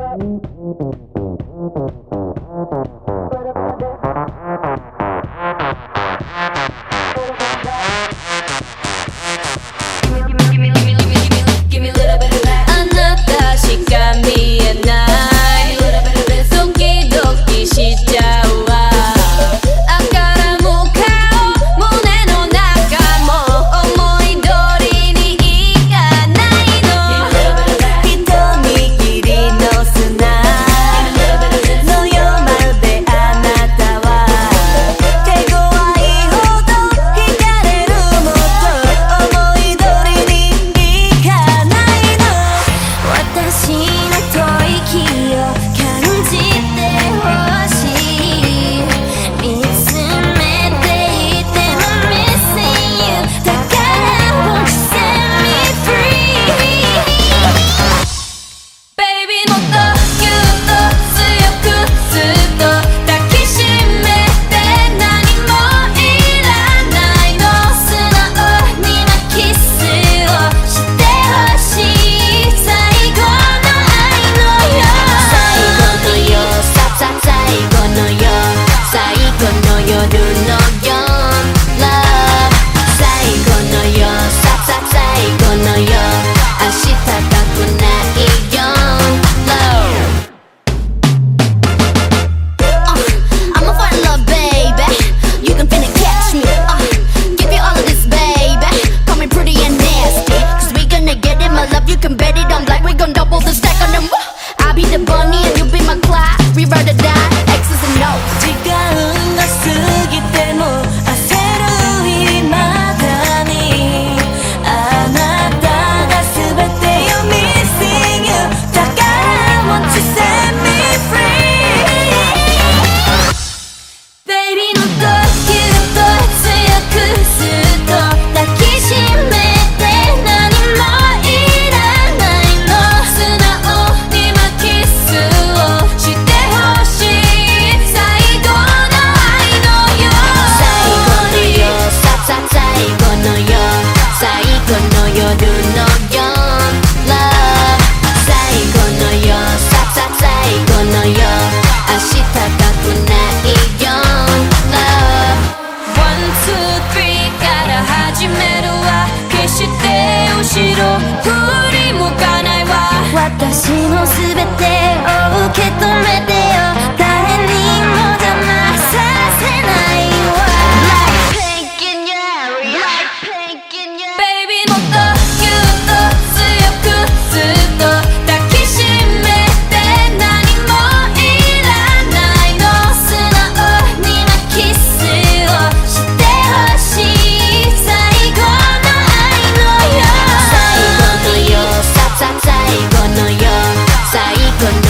私のすべてを受け止めてよ、誰にも邪魔させないわ。 Like pink in your area, like pink in your baby もっとぎゅっと強くずっと抱きしめて、何もいらないの、素直になキスをしてほしい、最後の愛のよ、最後のよ、最後のよ、最後の